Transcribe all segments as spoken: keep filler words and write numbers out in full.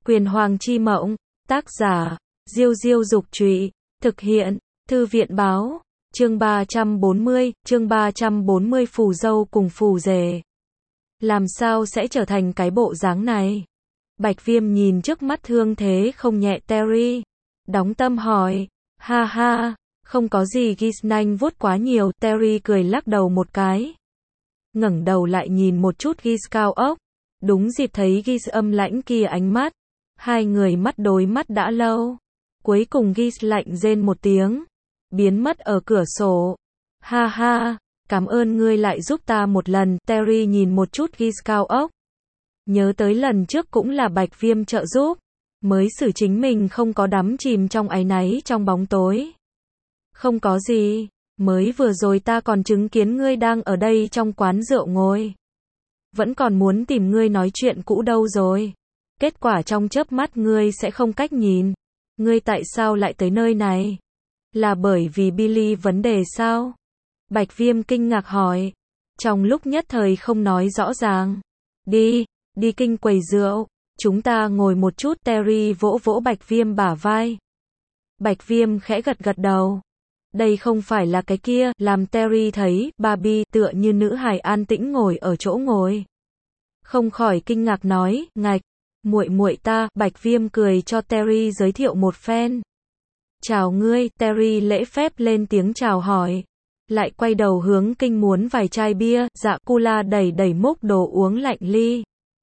Quyền Hoàng Chi Mộng, tác giả, Diêu Diêu Dục Trụy, thực hiện, Thư viện Báo, chương ba trăm bốn mươi, chương ba trăm bốn mươi phù dâu cùng phù rể. Làm sao sẽ trở thành cái bộ dáng này? Bạch Viêm nhìn trước mắt thương thế không nhẹ Terry, đóng tâm hỏi, ha ha, không có gì. Gis nanh vuốt quá nhiều, Terry cười lắc đầu một cái. Ngẩng đầu lại nhìn một chút Gis cao ốc, đúng dịp thấy Gis âm lãnh kia ánh mắt, hai người mắt đối mắt đã lâu. Cuối cùng Gis lạnh rên một tiếng, biến mất ở cửa sổ. Ha ha, cảm ơn ngươi lại giúp ta một lần. Terry nhìn một chút Gis cao ốc, nhớ tới lần trước cũng là Bạch Viêm trợ giúp, mới xử chính mình không có đắm chìm trong áy náy trong bóng tối. Không có gì, mới vừa rồi ta còn chứng kiến ngươi đang ở đây trong quán rượu ngồi. Vẫn còn muốn tìm ngươi nói chuyện cũ đâu rồi. Kết quả trong chớp mắt ngươi sẽ không cách nhìn. Ngươi tại sao lại tới nơi này? Là bởi vì Billy vấn đề sao? Bạch Viêm kinh ngạc hỏi. Trong lúc nhất thời không nói rõ ràng. Đi, đi kinh quầy rượu, chúng ta ngồi một chút. Terry vỗ vỗ Bạch Viêm bả vai. Bạch Viêm khẽ gật gật đầu. Đây không phải là cái kia, làm Terry thấy Barbie tựa như nữ hài an tĩnh ngồi ở chỗ ngồi. Không khỏi kinh ngạc nói, ngạch, muội muội ta. Bạch Viêm cười cho Terry giới thiệu một phen. Chào ngươi. Terry lễ phép lên tiếng chào hỏi, lại quay đầu hướng kinh muốn vài chai bia. Dạ Cula đẩy đẩy múc đồ uống lạnh ly,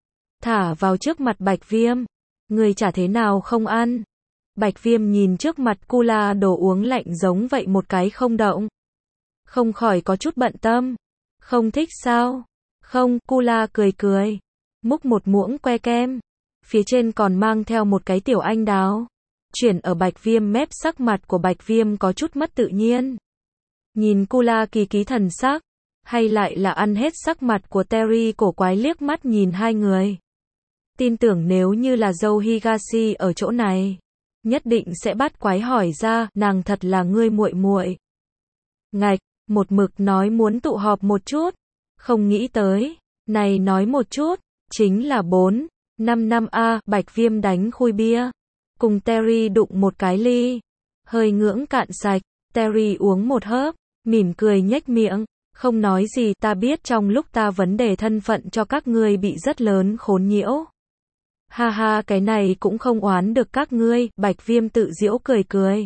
thả vào trước mặt Bạch Viêm. Người chả thế nào không ăn? Bạch Viêm nhìn trước mặt Cula đồ uống lạnh giống vậy một cái không động, không khỏi có chút bận tâm. Không thích sao? Không. Cula cười cười, múc một muỗng que kem, phía trên còn mang theo một cái tiểu anh đào, chuyển ở Bạch Viêm mép. Sắc mặt của Bạch Viêm có chút mất tự nhiên, nhìn Cula kỳ ký thần sắc, hay lại là ăn hết. Sắc mặt của Terry cổ quái liếc mắt nhìn hai người. Tin tưởng nếu như là dâu Higashi ở chỗ này, nhất định sẽ bắt quái hỏi ra, nàng thật là ngươi muội muội? Ngạch, một mực nói muốn tụ họp một chút, không nghĩ tới, này nói một chút, chính là bốn, năm năm a. Bạch Viêm đánh khui bia, cùng Terry đụng một cái ly, hơi ngưỡng cạn sạch. Terry uống một hớp, mỉm cười nhếch miệng, không nói gì. Ta biết trong lúc ta vấn đề thân phận cho các ngươi bị rất lớn khốn nhiễu. Ha ha, cái này cũng không oán được các ngươi. Bạch Viêm tự giễu cười cười,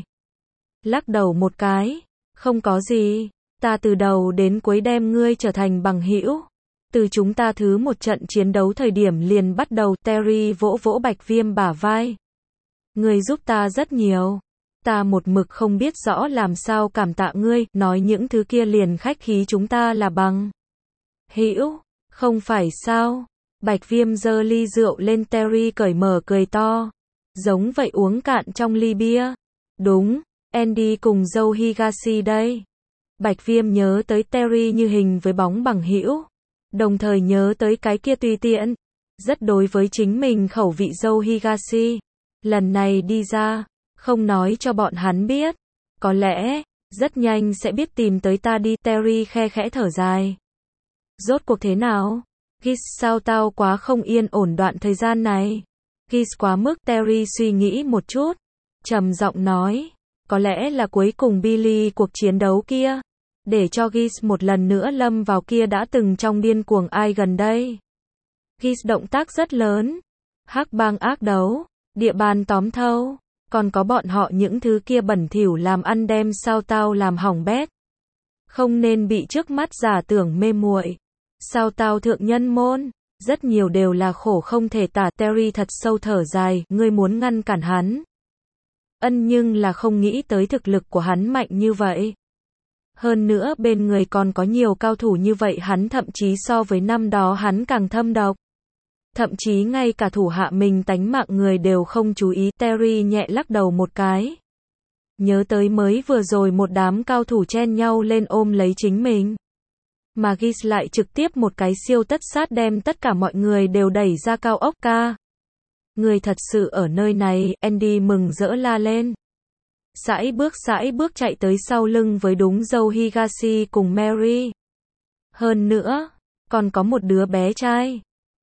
lắc đầu một cái, không có gì. Ta từ đầu đến cuối đem ngươi trở thành bằng hữu, từ chúng ta thứ một trận chiến đấu thời điểm liền bắt đầu. Terry vỗ vỗ Bạch Viêm bả vai. Ngươi giúp ta rất nhiều, ta một mực không biết rõ làm sao cảm tạ ngươi, nói những thứ kia liền khách khí, chúng ta là bằng hữu, không phải sao? Bạch Viêm giơ ly rượu lên. Terry cởi mở cười to, giống vậy uống cạn trong ly bia. Đúng, Andy cùng dâu Higashi đây. Bạch Viêm nhớ tới Terry như hình với bóng bằng hữu, đồng thời nhớ tới cái kia tùy tiện, rất đối với chính mình khẩu vị dâu Higashi. Lần này đi ra, không nói cho bọn hắn biết, có lẽ rất nhanh sẽ biết tìm tới ta đi. Terry khe khẽ thở dài. Rốt cuộc thế nào? Gis sao tao quá không yên ổn đoạn thời gian này? Gis quá mức. Terry suy nghĩ một chút, trầm giọng nói, có lẽ là cuối cùng Billy cuộc chiến đấu kia, để cho Gis một lần nữa lâm vào kia đã từng trong điên cuồng ai gần đây. Gis động tác rất lớn, hắc bang ác đấu, địa bàn tóm thâu, còn có bọn họ những thứ kia bẩn thỉu làm ăn đem sao tao làm hỏng bét. Không nên bị trước mắt giả tưởng mê muội. Sao tao thượng nhân môn, rất nhiều đều là khổ không thể tả. Terry thật sâu thở dài, ngươi muốn ngăn cản hắn. Ân, nhưng là không nghĩ tới thực lực của hắn mạnh như vậy. Hơn nữa bên người còn có nhiều cao thủ như vậy, hắn thậm chí so với năm đó hắn càng thâm độc. Thậm chí ngay cả thủ hạ mình tánh mạng người đều không chú ý. Terry nhẹ lắc đầu một cái, nhớ tới mới vừa rồi một đám cao thủ chen nhau lên ôm lấy chính mình, mà Gis lại trực tiếp một cái siêu tất sát đem tất cả mọi người đều đẩy ra cao ốc. Ca, người thật sự ở nơi này? Andy mừng rỡ la lên, sải bước sải bước chạy tới sau lưng với đúng dâu Higashi cùng Mary. Hơn nữa, còn có một đứa bé trai.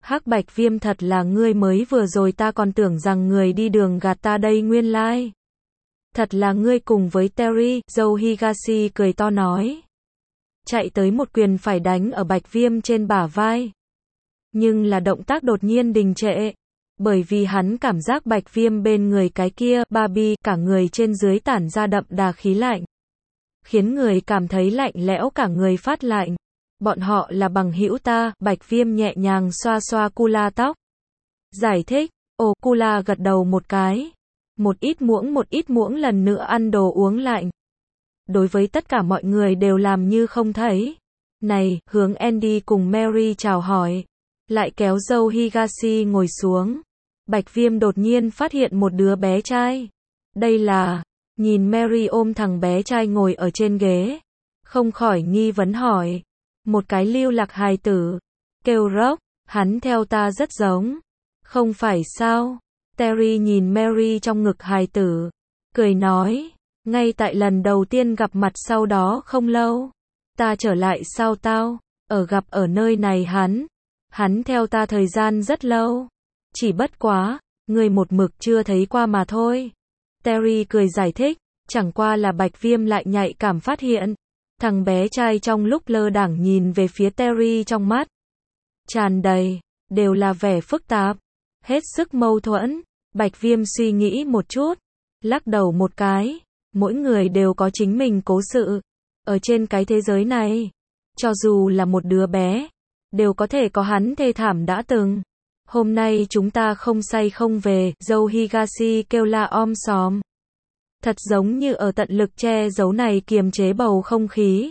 Hắc Bạch Viêm, thật là ngươi mới vừa rồi, ta còn tưởng rằng người đi đường gạt ta đây, nguyên lai. Thật là ngươi cùng với Terry, Joe Higashi cười to nói. Chạy tới một quyền phải đánh ở Bạch Viêm trên bả vai. Nhưng là động tác đột nhiên đình trệ. Bởi vì hắn cảm giác Bạch Viêm bên người cái kia, Barbie, cả người trên dưới tản ra đậm đà khí lạnh. Khiến người cảm thấy lạnh lẽo, cả người phát lạnh. Bọn họ là bằng hữu ta, Bạch Viêm nhẹ nhàng xoa xoa Kula tóc. Giải thích, ồ, Kula gật đầu một cái. Một ít muỗng một ít muỗng lần nữa ăn đồ uống lạnh. Đối với tất cả mọi người đều làm như không thấy. Này, hướng Andy cùng Mary chào hỏi. Lại kéo Joe Higashi ngồi xuống. Bạch Viêm đột nhiên phát hiện một đứa bé trai. Đây là, nhìn Mary ôm thằng bé trai ngồi ở trên ghế. Không khỏi nghi vấn hỏi. Một cái lưu lạc hài tử. Kêu Rock, hắn theo ta rất giống. Không phải sao? Terry nhìn Mary trong ngực hài tử. Cười nói. Ngay tại lần đầu tiên gặp mặt sau đó không lâu. Ta trở lại sao tao? Ở gặp ở nơi này hắn. Hắn theo ta thời gian rất lâu. Chỉ bất quá, người một mực chưa thấy qua mà thôi. Terry cười giải thích. Chẳng qua là Bạch Viêm lại nhạy cảm phát hiện. Thằng bé trai trong lúc lơ đãng nhìn về phía Terry trong mắt. Tràn đầy, đều là vẻ phức tạp. Hết sức mâu thuẫn. Bạch Viêm suy nghĩ một chút. Lắc đầu một cái. Mỗi người đều có chính mình cố sự. Ở trên cái thế giới này. Cho dù là một đứa bé. Đều có thể có hắn thê thảm đã từng. Hôm nay chúng ta không say không về. Joe Higashi kêu la om sòm. Thật giống như ở tận lực che giấu này kiềm chế bầu không khí.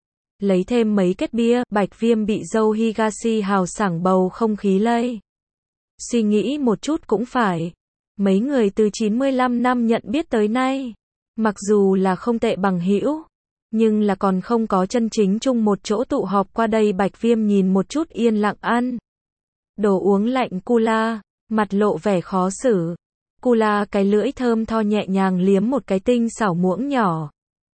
Lấy thêm mấy kết bia, Bạch Viêm bị Joe Higashi hào sảng bầu không khí lây. Suy nghĩ một chút cũng phải. Mấy người từ chín mươi lăm năm nhận biết tới nay. Mặc dù là không tệ bằng hữu. Nhưng là còn không có chân chính chung một chỗ tụ họp qua đây. Bạch Viêm nhìn một chút yên lặng ăn. Đồ uống lạnh Kula. Mặt lộ vẻ khó xử. Kula cái lưỡi thơm tho nhẹ nhàng liếm một cái tinh xảo muỗng nhỏ.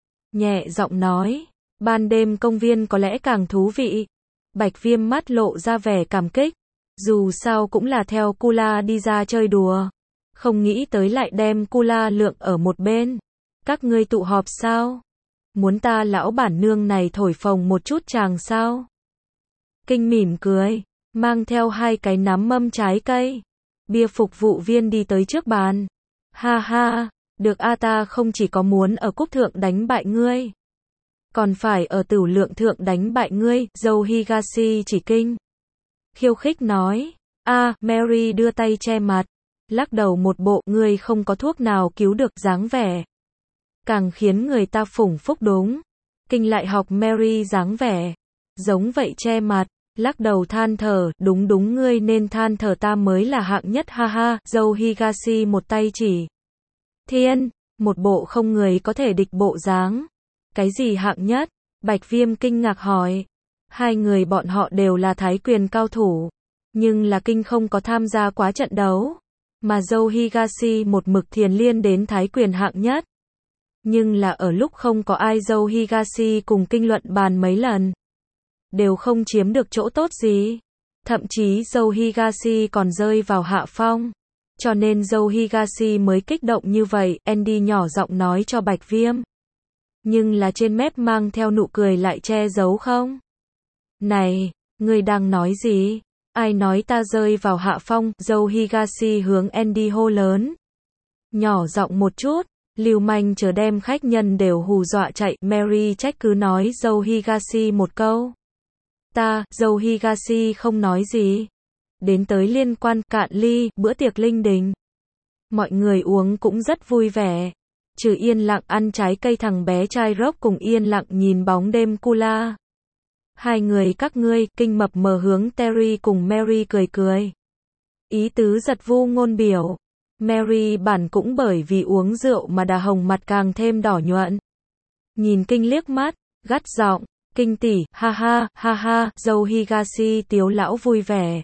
Nhẹ giọng nói. Ban đêm công viên có lẽ càng thú vị. Bạch Viêm mắt lộ ra vẻ cảm kích. Dù sao cũng là theo Kula đi ra chơi đùa. Không nghĩ tới lại đem Kula lượng ở một bên. Các ngươi tụ họp sao? Muốn ta lão bản nương này thổi phồng một chút chàng sao? Kinh mỉm cười. Mang theo hai cái nắm mâm trái cây. Bia phục vụ viên đi tới trước bàn. Ha ha, được a, ta không chỉ có muốn ở cúc thượng đánh bại ngươi. Còn phải ở tửu lượng thượng đánh bại ngươi. Joe Higashi chỉ kinh. Khiêu khích nói. A, Mary đưa tay che mặt. Lắc đầu một bộ ngươi không có thuốc nào cứu được dáng vẻ. Càng khiến người ta phủng phúc đúng. Kinh lại học Mary dáng vẻ. Giống vậy che mặt. Lắc đầu than thở, đúng đúng ngươi nên than thở, ta mới là hạng nhất ha ha. Joe Higashi một tay chỉ. Thiên, một bộ không người có thể địch bộ dáng. Cái gì hạng nhất? Bạch Viêm kinh ngạc hỏi. Hai người bọn họ đều là thái quyền cao thủ. Nhưng là kinh không có tham gia quá trận đấu. Mà Joe Higashi một mực thiền liên đến thái quyền hạng nhất. Nhưng là ở lúc không có ai Joe Higashi cùng kinh luận bàn mấy lần. Đều không chiếm được chỗ tốt gì. Thậm chí Joe Higashi còn rơi vào hạ phong. Cho nên Joe Higashi mới kích động như vậy. Andy nhỏ giọng nói cho Bạch Viêm. Nhưng là trên mép mang theo nụ cười lại che giấu không? Này, ngươi đang nói gì? Ai nói ta rơi vào hạ phong? Joe Higashi hướng Andy hô lớn. Nhỏ giọng một chút. Lưu manh chờ đem khách nhân đều hù dọa chạy. Mary trách cứ nói Joe Higashi một câu. Ta, Joe Higashi không nói gì. Đến tới liên quan cạn ly, bữa tiệc linh đình. Mọi người uống cũng rất vui vẻ. Trừ yên lặng ăn trái cây, thằng bé trai Rock cùng yên lặng nhìn bóng đêm Kula. Hai người các ngươi, kinh mập mờ hướng Terry cùng Mary cười cười. Ý tứ giật vu ngôn biểu. Mary bản cũng bởi vì uống rượu mà đà hồng mặt càng thêm đỏ nhuận. Nhìn kinh liếc mắt, gắt giọng. Kinh tỷ, ha ha, ha ha. Joe Higashi tiếu lão vui vẻ.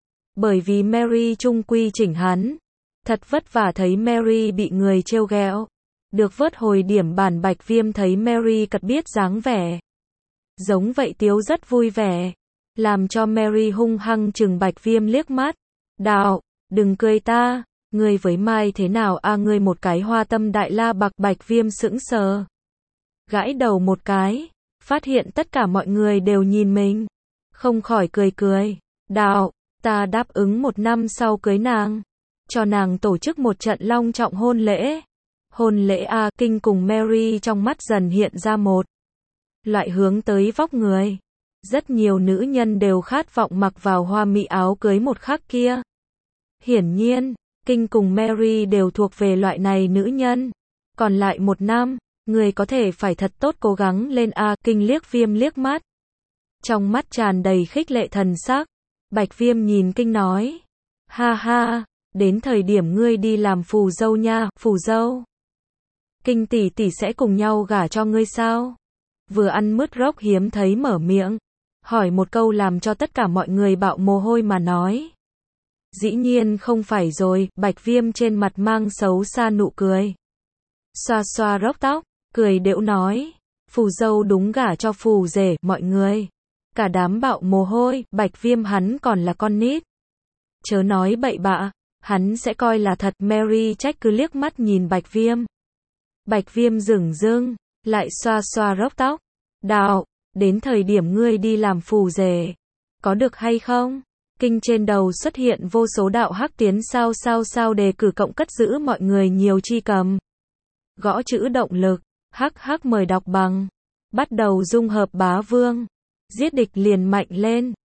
Bởi vì Mary trung quy chỉnh hắn. Thật vất vả thấy Mary bị người trêu ghẹo. Được vớt hồi điểm bản. Bạch Viêm thấy Mary cật biết dáng vẻ. Giống vậy tiếu rất vui vẻ. làm cho Mary hung hăng chừng Bạch Viêm liếc mắt. Đạo, đừng cười ta, ngươi với Mai thế nào a à, ngươi một cái hoa tâm đại la bạc. Bạch Viêm sững sờ, gãi đầu một cái, phát hiện tất cả mọi người đều nhìn mình, không khỏi cười cười. Đạo, ta đáp ứng một năm sau cưới nàng, cho nàng tổ chức một trận long trọng hôn lễ. Hôn lễ a à, Kinh cùng Mary trong mắt dần hiện ra một loại hướng tới vóc người. Rất nhiều nữ nhân đều khát vọng mặc vào hoa mỹ áo cưới một khắc kia. Hiển nhiên, Kinh cùng Mary đều thuộc về loại này nữ nhân. Còn lại một năm, người có thể phải thật tốt cố gắng lên a à, Kinh liếc Viêm liếc mắt, trong mắt tràn đầy khích lệ thần sắc. Bạch Viêm nhìn Kinh nói, ha ha, đến thời điểm ngươi đi làm phù dâu nha. Phù dâu? Kinh tỷ tỷ sẽ cùng nhau gả cho ngươi sao? Vừa ăn mứt rốc hiếm thấy mở miệng, hỏi một câu làm cho tất cả mọi người bạo mồ hôi mà nói. Dĩ nhiên không phải rồi. Bạch Viêm trên mặt mang xấu xa nụ cười, xoa xoa rốc tóc, cười đễu nói, phù dâu đúng gả cho phù rể. Mọi người cả đám bạo mồ hôi. Bạch Viêm hắn còn là con nít, chớ nói bậy bạ, hắn sẽ coi là thật. Mary trách cứ liếc mắt nhìn Bạch Viêm. Bạch Viêm dửng dưng, lại xoa xoa rốc tóc. Đạo, đến thời điểm ngươi đi làm phù rể, có được hay không? Kinh trên đầu xuất hiện vô số đạo hắc tiến sao sao sao đề cử cộng cất giữ mọi người nhiều chi cầm. Gõ chữ động lực, hắc hắc mời đọc bằng. Bắt đầu dung hợp bá vương. Giết địch liền mạnh lên.